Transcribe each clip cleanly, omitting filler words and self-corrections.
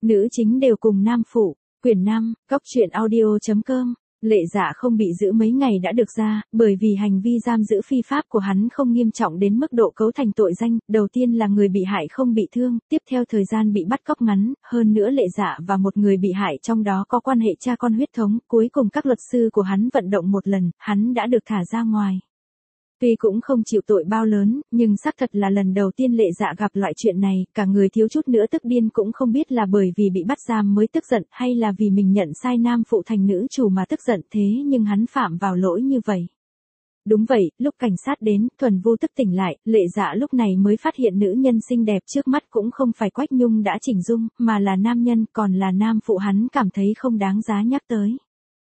Nữ chính đều cùng nam phụ. Quyển 5, Cóc truyện audio.com. Lệ Dạ không bị giữ mấy ngày đã được ra, bởi vì hành vi giam giữ phi pháp của hắn không nghiêm trọng đến mức độ cấu thành tội danh. Đầu tiên là người bị hại không bị thương, tiếp theo thời gian bị bắt cóc ngắn, hơn nữa Lệ Dạ và một người bị hại trong đó có quan hệ cha con huyết thống. Cuối cùng các luật sư của hắn vận động một lần, hắn đã được thả ra ngoài. Tuy cũng không chịu tội bao lớn, nhưng xác thật là lần đầu tiên Lệ Dạ gặp loại chuyện này, cả người thiếu chút nữa tức điên, cũng không biết là bởi vì bị bắt giam mới tức giận hay là vì mình nhận sai nam phụ thành nữ chủ mà tức giận, thế nhưng hắn phạm vào lỗi như vậy. Đúng vậy, lúc cảnh sát đến, Thuần vô thức tỉnh lại, Lệ Dạ lúc này mới phát hiện nữ nhân xinh đẹp trước mắt cũng không phải Quách Nhung đã chỉnh dung, mà là nam nhân, còn là nam phụ. Hắn cảm thấy không đáng giá nhắc tới.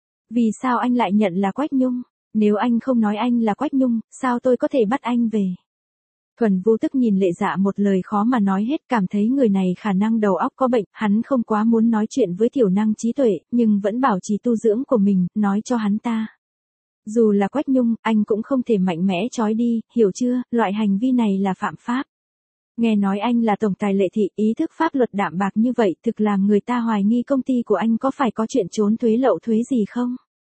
Vì sao anh lại nhận là Quách Nhung? Nếu anh không nói anh là Quách Nhung, sao tôi có thể bắt anh về? Thuần vô thức nhìn Lệ Dạ một lời khó mà nói hết, cảm thấy người này khả năng đầu óc có bệnh. Hắn không quá muốn nói chuyện với thiểu năng trí tuệ, nhưng vẫn bảo trì tu dưỡng của mình, nói cho hắn ta. Dù là Quách Nhung, anh cũng không thể mạnh mẽ trói đi, hiểu chưa, loại hành vi này là phạm pháp. Nghe nói anh là tổng tài Lệ thị, ý thức pháp luật đạm bạc như vậy, thực làm người ta hoài nghi công ty của anh có phải có chuyện trốn thuế lậu thuế gì không?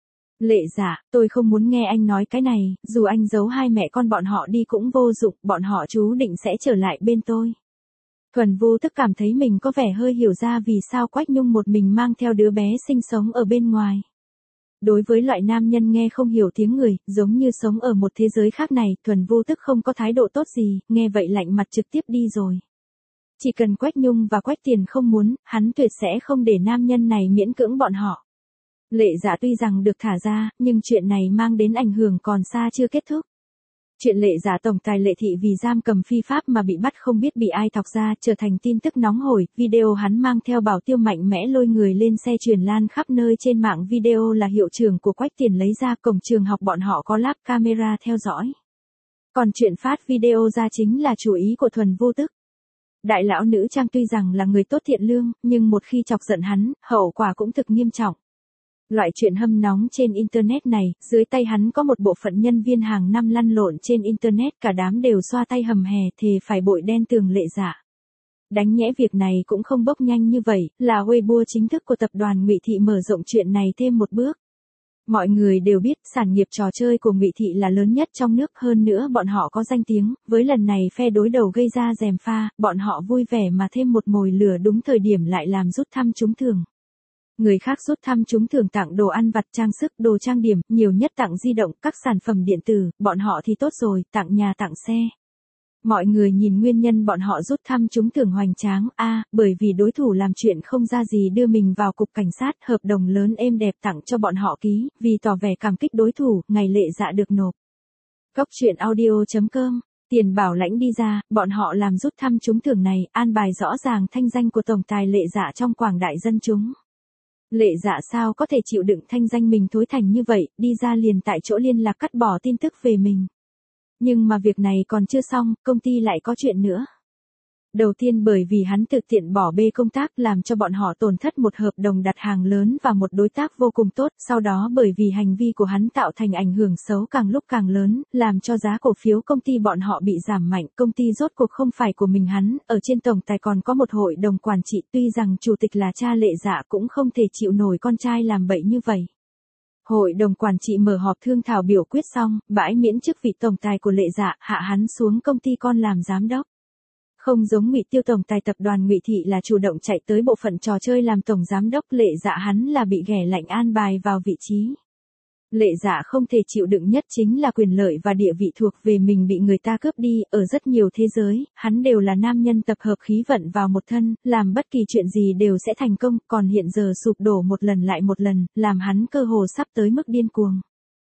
Lệ Dạ, tôi không muốn nghe anh nói cái này, dù anh giấu hai mẹ con bọn họ đi cũng vô dụng, bọn họ chú định sẽ trở lại bên tôi. Thuần vô thức cảm thấy mình có vẻ hơi hiểu ra vì sao Quách Nhung một mình mang theo đứa bé sinh sống ở bên ngoài. Đối với loại nam nhân nghe không hiểu tiếng người, giống như sống ở một thế giới khác này, Thuần vô thức không có thái độ tốt gì, nghe vậy lạnh mặt trực tiếp đi rồi. Chỉ cần Quách Nhung và Quách Tiền không muốn, hắn tuyệt sẽ không để nam nhân này miễn cưỡng bọn họ. Lệ Dạ tuy rằng được thả ra, nhưng chuyện này mang đến ảnh hưởng còn xa chưa kết thúc. Chuyện Lệ Dạ tổng tài Lệ thị vì giam cầm phi pháp mà bị bắt không biết bị ai thọc ra, trở thành tin tức nóng hổi. Video hắn mang theo bảo tiêu mạnh mẽ lôi người lên xe truyền lan khắp nơi trên mạng. Video là hiệu trưởng của Quách Tiền lấy ra, cổng trường học bọn họ có lắp camera theo dõi. Còn chuyện phát video ra chính là chủ ý của Thuần vô thức. Đại lão nữ trang tuy rằng là người tốt thiện lương, nhưng một khi chọc giận hắn, hậu quả cũng thực nghiêm trọng. Loại chuyện hâm nóng trên Internet này, dưới tay hắn có một bộ phận nhân viên hàng năm lăn lộn trên Internet, cả đám đều xoa tay hầm hè thề phải bội đen tường Lệ Dạ. Đáng nhẽ việc này cũng không bốc nhanh như vậy, là Weibo chính thức của tập đoàn Ngụy Thị mở rộng chuyện này thêm một bước. Mọi người đều biết sản nghiệp trò chơi của Ngụy Thị là lớn nhất trong nước, hơn nữa bọn họ có danh tiếng, với lần này phe đối đầu gây ra gièm pha, bọn họ vui vẻ mà thêm một mồi lửa đúng thời điểm lại làm rút thăm trúng thưởng. Người khác rút thăm trúng thưởng tặng đồ ăn vặt, trang sức, đồ trang điểm, nhiều nhất tặng di động, các sản phẩm điện tử, bọn họ thì tốt rồi, tặng nhà tặng xe. Mọi người nhìn nguyên nhân bọn họ rút thăm trúng thưởng hoành tráng, bởi vì đối thủ làm chuyện không ra gì đưa mình vào cục cảnh sát, hợp đồng lớn êm đẹp tặng cho bọn họ ký, vì tỏ vẻ cảm kích đối thủ, ngày Lệ Dạ được nộp. Cóc truyện audio.com. Tiền bảo lãnh đi ra, bọn họ làm rút thăm trúng thưởng này, an bài rõ ràng thanh danh của tổng tài Lệ Dạ trong quảng đại dân chúng. Lệ Dạ sao có thể chịu đựng thanh danh mình thối thành như vậy, đi ra liền tại chỗ liên lạc cắt bỏ tin tức về mình. Nhưng mà việc này còn chưa xong, công ty lại có chuyện nữa. Đầu tiên bởi vì hắn thực tiện bỏ bê công tác làm cho bọn họ tổn thất một hợp đồng đặt hàng lớn và một đối tác vô cùng tốt, sau đó bởi vì hành vi của hắn tạo thành ảnh hưởng xấu càng lúc càng lớn, làm cho giá cổ phiếu công ty bọn họ bị giảm mạnh, công ty rốt cuộc không phải của mình hắn, ở trên tổng tài còn có một hội đồng quản trị, tuy rằng chủ tịch là cha Lệ Dạ cũng không thể chịu nổi con trai làm bậy như vậy. Hội đồng quản trị mở họp thương thảo biểu quyết xong, bãi miễn chức vị tổng tài của Lệ Dạ, hạ hắn xuống công ty con làm giám đốc. Không giống Ngụy Tiêu tổng tài tập đoàn Ngụy Thị là chủ động chạy tới bộ phận trò chơi làm tổng giám đốc, Lệ Dạ hắn là bị ghẻ lạnh an bài vào vị trí. Lệ Dạ không thể chịu đựng nhất chính là quyền lợi và địa vị thuộc về mình bị người ta cướp đi, ở rất nhiều thế giới, hắn đều là nam nhân tập hợp khí vận vào một thân, làm bất kỳ chuyện gì đều sẽ thành công, còn hiện giờ sụp đổ một lần lại một lần, làm hắn cơ hồ sắp tới mức điên cuồng.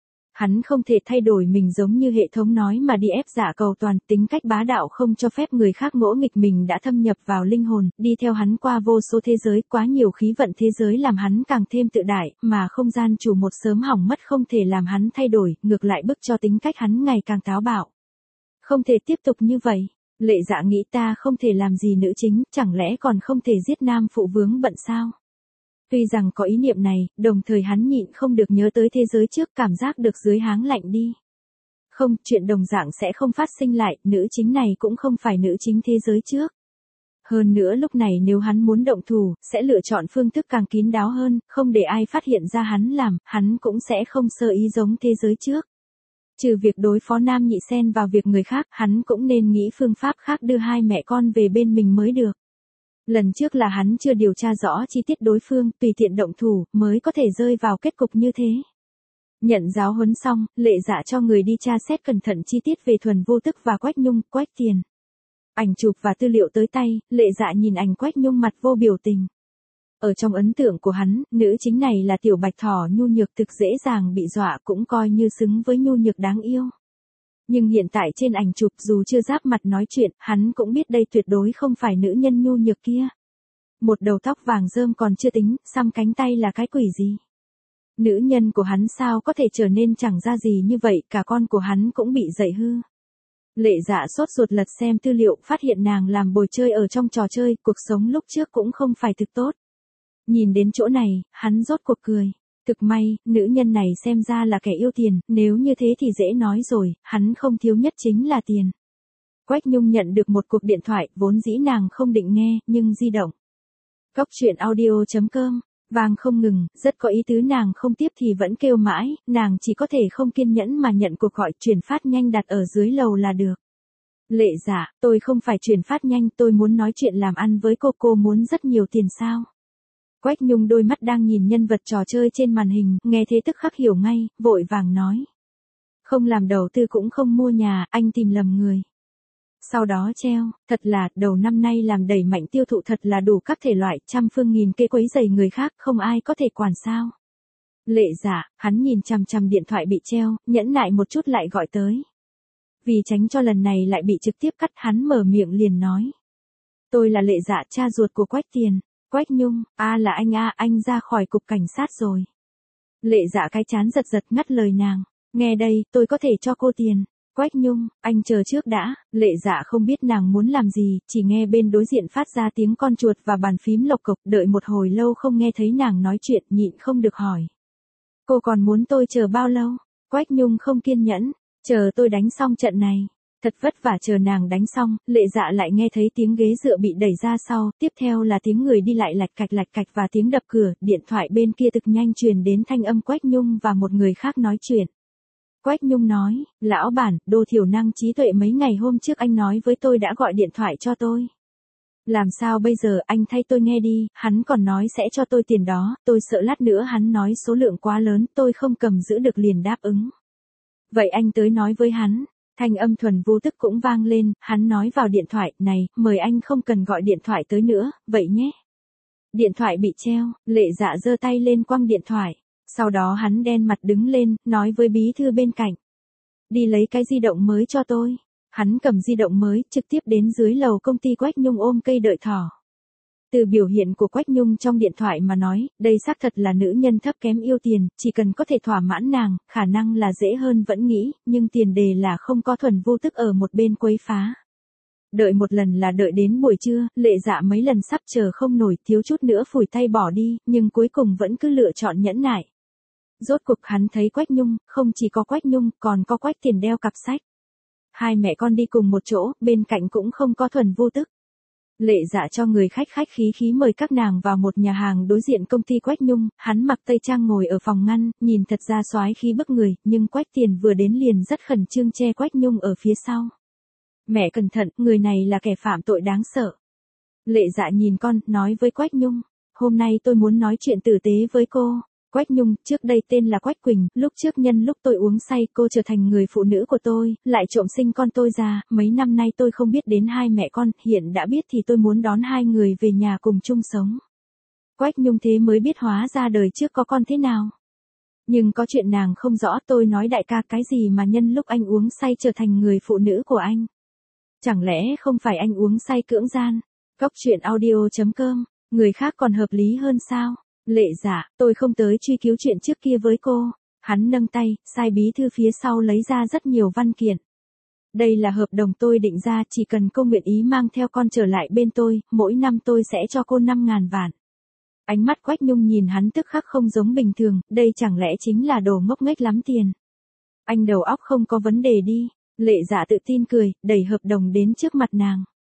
Hắn không thể thay đổi mình giống như hệ thống nói mà đi ép Dạ cầu toàn, tính cách bá đạo không cho phép người khác ngỗ nghịch mình đã thâm nhập vào linh hồn, đi theo hắn qua vô số thế giới, quá nhiều khí vận thế giới làm hắn càng thêm tự đại, mà không gian chủ một sớm hỏng mất không thể làm hắn thay đổi, ngược lại bức cho tính cách hắn ngày càng táo bạo. Không thể tiếp tục như vậy. Lệ Dạ nghĩ ta không thể làm gì nữ chính, chẳng lẽ còn không thể giết nam phụ vướng bận sao? Tuy rằng có ý niệm này, đồng thời hắn nhịn không được nhớ tới thế giới trước, cảm giác được dưới háng lạnh đi. Không, chuyện đồng dạng sẽ không phát sinh lại, nữ chính này cũng không phải nữ chính thế giới trước. Hơn nữa lúc này nếu hắn muốn động thủ, sẽ lựa chọn phương thức càng kín đáo hơn, không để ai phát hiện ra hắn làm, hắn cũng sẽ không sơ ý giống thế giới trước. Trừ việc đối phó Nam Nhị xen vào việc người khác, hắn cũng nên nghĩ phương pháp khác đưa hai mẹ con về bên mình mới được. Lần trước là hắn chưa điều tra rõ chi tiết đối phương, tùy tiện động thủ, mới có thể rơi vào kết cục như thế. Nhận giáo huấn xong, Lệ Dạ cho người đi tra xét cẩn thận chi tiết về Thuần Vô Tức và Quách Nhung, Quách Tiền. Ảnh chụp và tư liệu tới tay, Lệ Dạ nhìn ảnh Quách Nhung mặt vô biểu tình. Ở trong ấn tượng của hắn, nữ chính này là tiểu bạch thỏ nhu nhược thực dễ dàng bị dọa, cũng coi như xứng với nhu nhược đáng yêu. Nhưng hiện tại trên ảnh chụp dù chưa giáp mặt nói chuyện, hắn cũng biết đây tuyệt đối không phải nữ nhân nhu nhược kia. Một đầu tóc vàng rơm còn chưa tính, xăm cánh tay là cái quỷ gì? Nữ nhân của hắn sao có thể trở nên chẳng ra gì như vậy, cả con của hắn cũng bị dạy hư. Lệ Dạ sốt ruột lật xem tư liệu, phát hiện nàng làm bồi chơi ở trong trò chơi, cuộc sống lúc trước cũng không phải thực tốt. Nhìn đến chỗ này, hắn rốt cuộc cười. Thực may, nữ nhân này xem ra là kẻ yêu tiền, nếu như thế thì dễ nói rồi, hắn không thiếu nhất chính là tiền. Quách Nhung nhận được một cuộc điện thoại, vốn dĩ nàng không định nghe, nhưng di động. Cóc truyện audio.com, vang không ngừng, rất có ý tứ, nàng không tiếp thì vẫn kêu mãi, nàng chỉ có thể không kiên nhẫn mà nhận cuộc gọi chuyển phát nhanh đặt ở dưới lầu là được. Lệ Dạ, tôi không phải chuyển phát nhanh, tôi muốn nói chuyện làm ăn với cô muốn rất nhiều tiền sao? Quách Nhung đôi mắt đang nhìn nhân vật trò chơi trên màn hình, nghe thế tức khắc hiểu ngay, vội vàng nói. Không làm đầu tư cũng không mua nhà, anh tìm lầm người. Sau đó treo, thật là, đầu năm nay làm đẩy mạnh tiêu thụ thật là đủ các thể loại, trăm phương nghìn kế quấy rầy người khác, không ai có thể quản sao. Lệ Dạ, hắn nhìn chằm chằm điện thoại bị treo, nhẫn nại một chút lại gọi tới. Vì tránh cho lần này lại bị trực tiếp cắt, hắn mở miệng liền nói. Tôi là Lệ Dạ, cha ruột của Quách Tiền. Quách Nhung, là anh ra khỏi cục cảnh sát rồi. Lệ Dạ cái chán giật giật ngắt lời nàng. Nghe đây, tôi có thể cho cô tiền. Quách Nhung, anh chờ trước đã. Lệ Dạ không biết nàng muốn làm gì, chỉ nghe bên đối diện phát ra tiếng con chuột và bàn phím lộc cộc, đợi một hồi lâu không nghe thấy nàng nói chuyện, nhịn không được hỏi. Cô còn muốn tôi chờ bao lâu? Quách Nhung không kiên nhẫn. Chờ tôi đánh xong trận này. Thật vất vả chờ nàng đánh xong, Lệ Dạ lại nghe thấy tiếng ghế dựa bị đẩy ra sau, tiếp theo là tiếng người đi lại lạch cạch và tiếng đập cửa, điện thoại bên kia thực nhanh truyền đến thanh âm Quách Nhung và một người khác nói chuyện. Quách Nhung nói, lão bản, Đô thiểu năng trí tuệ mấy ngày hôm trước anh nói với tôi đã gọi điện thoại cho tôi. Làm sao bây giờ, anh thay tôi nghe đi, hắn còn nói sẽ cho tôi tiền đó, tôi sợ lát nữa hắn nói số lượng quá lớn, tôi không cầm giữ được liền đáp ứng. Vậy anh tới nói với hắn. Thanh âm Thuần Vô Tức cũng vang lên, hắn nói vào điện thoại, này, mời anh không cần gọi điện thoại tới nữa, vậy nhé. Điện thoại bị treo, Lệ Dạ giơ tay lên quăng điện thoại. Sau đó hắn đen mặt đứng lên, nói với bí thư bên cạnh. Đi lấy cái di động mới cho tôi. Hắn cầm di động mới, trực tiếp đến dưới lầu công ty Quách Nhung ôm cây đợi thỏ. Từ biểu hiện của Quách Nhung trong điện thoại mà nói, đây xác thật là nữ nhân thấp kém yêu tiền, chỉ cần có thể thỏa mãn nàng, khả năng là dễ hơn vẫn nghĩ, nhưng tiền đề là không có Thuần Vô Tức ở một bên quấy phá. Đợi một lần là đợi đến buổi trưa, Lệ Dạ mấy lần sắp chờ không nổi, thiếu chút nữa phủi tay bỏ đi, nhưng cuối cùng vẫn cứ lựa chọn nhẫn nại. Rốt cuộc hắn thấy Quách Nhung, không chỉ có Quách Nhung, còn có Quách Tiền đeo cặp sách. Hai mẹ con đi cùng một chỗ, bên cạnh cũng không có Thuần Vô Tức. Lệ Dạ cho người khách khí mời các nàng vào một nhà hàng đối diện công ty Quách Nhung, hắn mặc tây trang ngồi ở phòng ngăn, nhìn thật ra soái khí bức người, nhưng Quách Tiền vừa đến liền rất khẩn trương che Quách Nhung ở phía sau. Mẹ cẩn thận, người này là kẻ phạm tội đáng sợ. Lệ Dạ nhìn con, nói với Quách Nhung, hôm nay tôi muốn nói chuyện tử tế với cô. Quách Nhung, trước đây tên là Quách Quỳnh, lúc trước nhân lúc tôi uống say cô trở thành người phụ nữ của tôi, lại trộm sinh con tôi ra, mấy năm nay tôi không biết đến hai mẹ con, hiện đã biết thì tôi muốn đón hai người về nhà cùng chung sống. Quách Nhung thế mới biết hóa ra đời trước có con thế nào. Nhưng có chuyện nàng không rõ, tôi nói đại ca cái gì mà nhân lúc anh uống say trở thành người phụ nữ của anh. Chẳng lẽ không phải anh uống say cưỡng gian? Cóc truyện audio.com, người khác còn hợp lý hơn sao? Lệ Dạ, tôi không tới truy cứu chuyện trước kia với cô. Hắn nâng tay, sai bí thư phía sau lấy ra rất nhiều văn kiện. Đây là hợp đồng tôi định ra, chỉ cần cô nguyện ý mang theo con trở lại bên tôi, mỗi năm tôi sẽ cho cô 5.000 vạn. Ánh mắt Quách Nhung nhìn hắn tức khắc không giống bình thường, đây chẳng lẽ chính là đồ ngốc nghếch lắm tiền. Anh đầu óc không có vấn đề đi. Lệ Dạ tự tin cười, đẩy hợp đồng đến trước mặt nàng.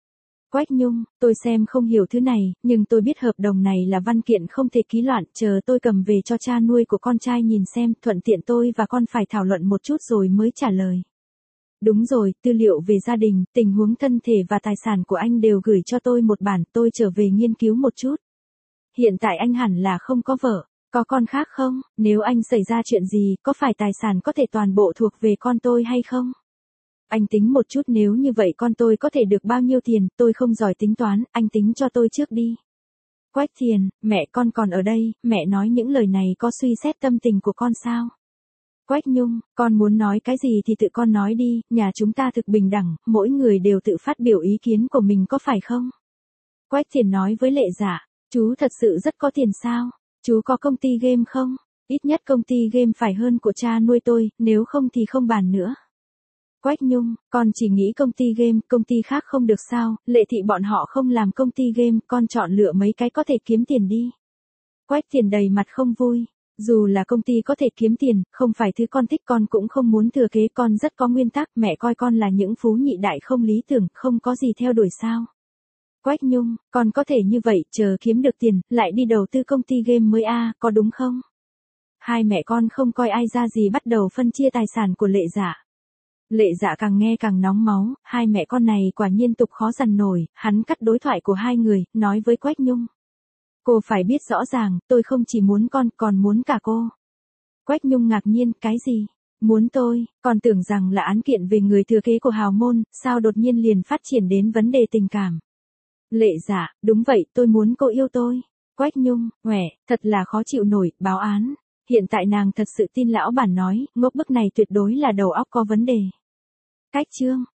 Quách Nhung, tôi xem không hiểu thứ này, nhưng tôi biết hợp đồng này là văn kiện không thể ký loạn, chờ tôi cầm về cho cha nuôi của con trai nhìn xem, thuận tiện tôi và con phải thảo luận một chút rồi mới trả lời. Đúng rồi, tư liệu về gia đình, tình huống thân thể và tài sản của anh đều gửi cho tôi một bản, tôi trở về nghiên cứu một chút. Hiện tại anh hẳn là không có vợ, có con khác không? Nếu anh xảy ra chuyện gì, có phải tài sản có thể toàn bộ thuộc về con tôi hay không? Anh tính một chút, nếu như vậy con tôi có thể được bao nhiêu tiền, tôi không giỏi tính toán, anh tính cho tôi trước đi. Quách Thiền, mẹ con còn ở đây, mẹ nói những lời này có suy xét tâm tình của con sao? Quách Nhung, con muốn nói cái gì thì tự con nói đi, nhà chúng ta thực bình đẳng, mỗi người đều tự phát biểu ý kiến của mình có phải không? Quách Thiền nói với Lệ Dạ, chú thật sự rất có tiền sao? Chú có công ty game không? Ít nhất công ty game phải hơn của cha nuôi tôi, nếu không thì không bàn nữa. Quách Nhung, con chỉ nghĩ công ty game, công ty khác không được sao, Lệ Thị bọn họ không làm công ty game, con chọn lựa mấy cái có thể kiếm tiền đi. Quách Thiền đầy mặt không vui, dù là công ty có thể kiếm tiền, không phải thứ con thích, con cũng không muốn thừa kế, con rất có nguyên tắc, mẹ coi con là những phú nhị đại không lý tưởng, không có gì theo đuổi sao. Quách Nhung, con có thể như vậy, chờ kiếm được tiền, lại đi đầu tư công ty game mới có đúng không? Hai mẹ con không coi ai ra gì bắt đầu phân chia tài sản của Lệ Dạ. Lệ Dạ càng nghe càng nóng máu, hai mẹ con này quả nhiên tục khó dằn nổi, hắn cắt đối thoại của hai người, nói với Quách Nhung. Cô phải biết rõ ràng, tôi không chỉ muốn con, còn muốn cả cô. Quách Nhung ngạc nhiên, cái gì? Muốn tôi, còn tưởng rằng là án kiện về người thừa kế của hào môn, sao đột nhiên liền phát triển đến vấn đề tình cảm. Lệ Dạ, đúng vậy, tôi muốn cô yêu tôi. Quách Nhung, thật là khó chịu nổi, báo án. Hiện tại nàng thật sự tin lão bản nói, ngốc bức này tuyệt đối là đầu óc có vấn đề. Cách chương